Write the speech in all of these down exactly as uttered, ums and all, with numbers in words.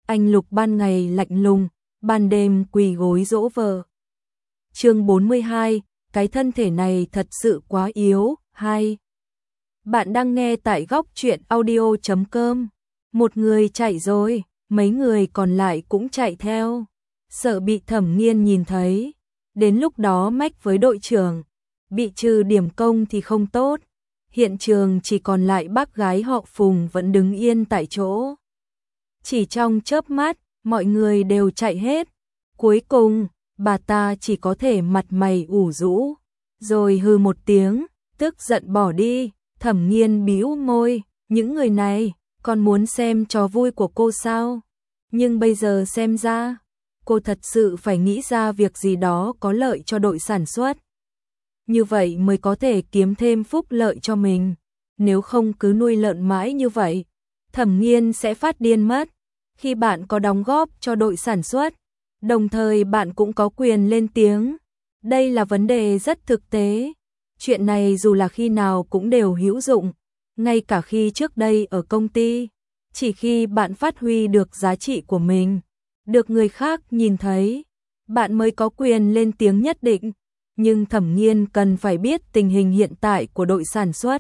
anh Lục ban ngày lạnh lùng, ban đêm quỳ gối dỗ vợ. Chương bốn mươi hai, cái thân thể này thật sự quá yếu. Hai. Bạn đang nghe tại góc truyện audio chấm com. Một người chạy rồi, mấy người còn lại cũng chạy theo, sợ bị Thẩm Nghiên nhìn thấy. Đến lúc đó mách với đội trưởng, bị trừ điểm công thì không tốt. Hiện trường chỉ còn lại bác gái họ Phùng vẫn đứng yên tại chỗ. Chỉ trong chớp mắt, mọi người đều chạy hết. Cuối cùng, bà ta chỉ có thể mặt mày ủ rũ, rồi hừ một tiếng, tức giận bỏ đi. Thẩm Nghiên bĩu môi, những người này còn muốn xem trò vui của cô sao? Nhưng bây giờ xem ra, cô thật sự phải nghĩ ra việc gì đó có lợi cho đội sản xuất. Như vậy mới có thể kiếm thêm phúc lợi cho mình. Nếu không cứ nuôi lợn mãi như vậy, Thẩm Nghiên sẽ phát điên mất. Khi bạn có đóng góp cho đội sản xuất, đồng thời bạn cũng có quyền lên tiếng. Đây là vấn đề rất thực tế. Chuyện này dù là khi nào cũng đều hữu dụng, ngay cả khi trước đây ở công ty. Chỉ khi bạn phát huy được giá trị của mình, được người khác nhìn thấy, bạn mới có quyền lên tiếng nhất định. Nhưng Thẩm Nghiên cần phải biết tình hình hiện tại của đội sản xuất.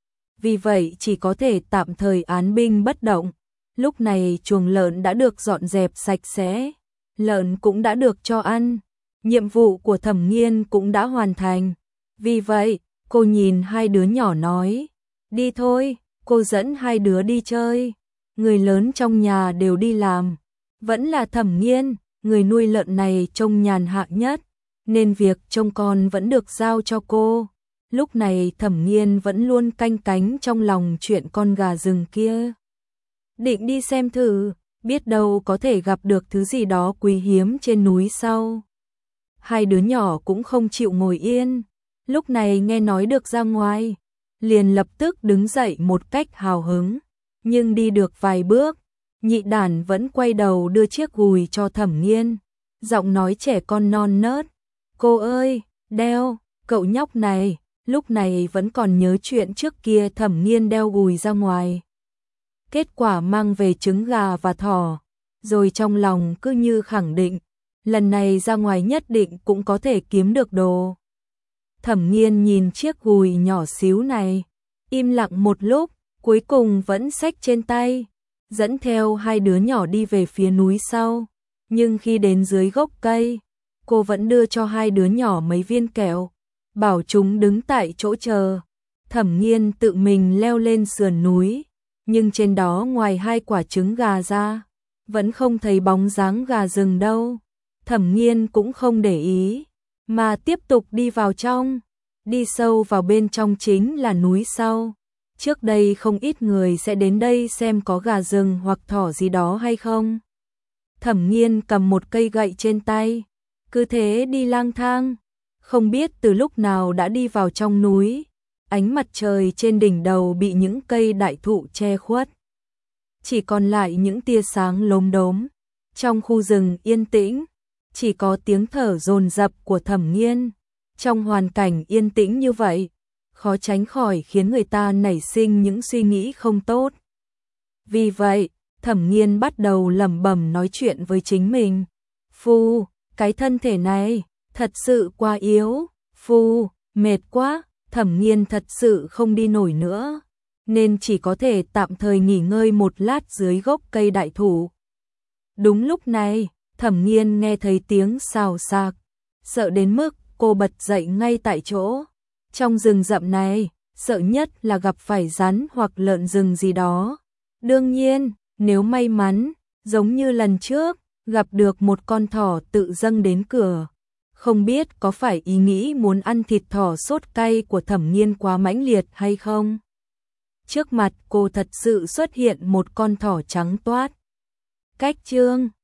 Vì vậy chỉ có thể tạm thời án binh bất động. Lúc này chuồng lợn đã được dọn dẹp sạch sẽ, lợn cũng đã được cho ăn, nhiệm vụ của Thẩm Nghiên cũng đã hoàn thành. Vì vậy, cô nhìn hai đứa nhỏ nói, đi thôi, cô dẫn hai đứa đi chơi. Người lớn trong nhà đều đi làm, vẫn là Thẩm Nghiên, người nuôi lợn này trông nhàn hạ nhất, nên việc trông con vẫn được giao cho cô. Lúc này Thẩm Nghiên vẫn luôn canh cánh trong lòng chuyện con gà rừng kia. Định đi xem thử, biết đâu có thể gặp được thứ gì đó quý hiếm trên núi sau. Hai đứa nhỏ cũng không chịu ngồi yên, lúc này nghe nói được ra ngoài, liền lập tức đứng dậy một cách hào hứng. Nhưng đi được vài bước, Nhị Đản vẫn quay đầu đưa chiếc gùi cho Thẩm Nghiên, giọng nói trẻ con non nớt. Cô ơi, đeo, cậu nhóc này, lúc này vẫn còn nhớ chuyện trước kia Thẩm Nghiên đeo gùi ra ngoài. Kết quả mang về trứng gà và thỏ, rồi trong lòng cứ như khẳng định, lần này ra ngoài nhất định cũng có thể kiếm được đồ. Thẩm Nghiên nhìn chiếc gùi nhỏ xíu này, im lặng một lúc, cuối cùng vẫn xách trên tay, dẫn theo hai đứa nhỏ đi về phía núi sau. Nhưng khi đến dưới gốc cây, cô vẫn đưa cho hai đứa nhỏ mấy viên kẹo, bảo chúng đứng tại chỗ chờ. Thẩm Nghiên tự mình leo lên sườn núi, nhưng trên đó ngoài hai quả trứng gà ra, vẫn không thấy bóng dáng gà rừng đâu. Thẩm Nghiên cũng không để ý, mà tiếp tục đi vào trong. Đi sâu vào bên trong chính là núi sau. Trước đây không ít người sẽ đến đây xem có gà rừng hoặc thỏ gì đó hay không. Thẩm Nghiên cầm một cây gậy trên tay, cứ thế đi lang thang, không biết từ lúc nào đã đi vào trong núi. Ánh mặt trời trên đỉnh đầu bị những cây đại thụ che khuất, chỉ còn lại những tia sáng lốm đốm. Trong khu rừng yên tĩnh, chỉ có tiếng thở dồn dập của Thẩm Nghiên. Trong hoàn cảnh yên tĩnh như vậy, khó tránh khỏi khiến người ta nảy sinh những suy nghĩ không tốt. Vì vậy, Thẩm Nghiên bắt đầu lẩm bẩm nói chuyện với chính mình. Phu, cái thân thể này, thật sự quá yếu. Phu, mệt quá. Thẩm Nghiên thật sự không đi nổi nữa, nên chỉ có thể tạm thời nghỉ ngơi một lát dưới gốc cây đại thụ. Đúng lúc này, Thẩm Nghiên nghe thấy tiếng xào xạc, sợ đến mức cô bật dậy ngay tại chỗ. Trong rừng rậm này, sợ nhất là gặp phải rắn hoặc lợn rừng gì đó. Đương nhiên, nếu may mắn, giống như lần trước, gặp được một con thỏ tự dâng đến cửa. Không biết có phải ý nghĩ muốn ăn thịt thỏ sốt cay của Thẩm Nghiên quá mãnh liệt hay không? Trước mặt cô thật sự xuất hiện một con thỏ trắng toát. Cách chương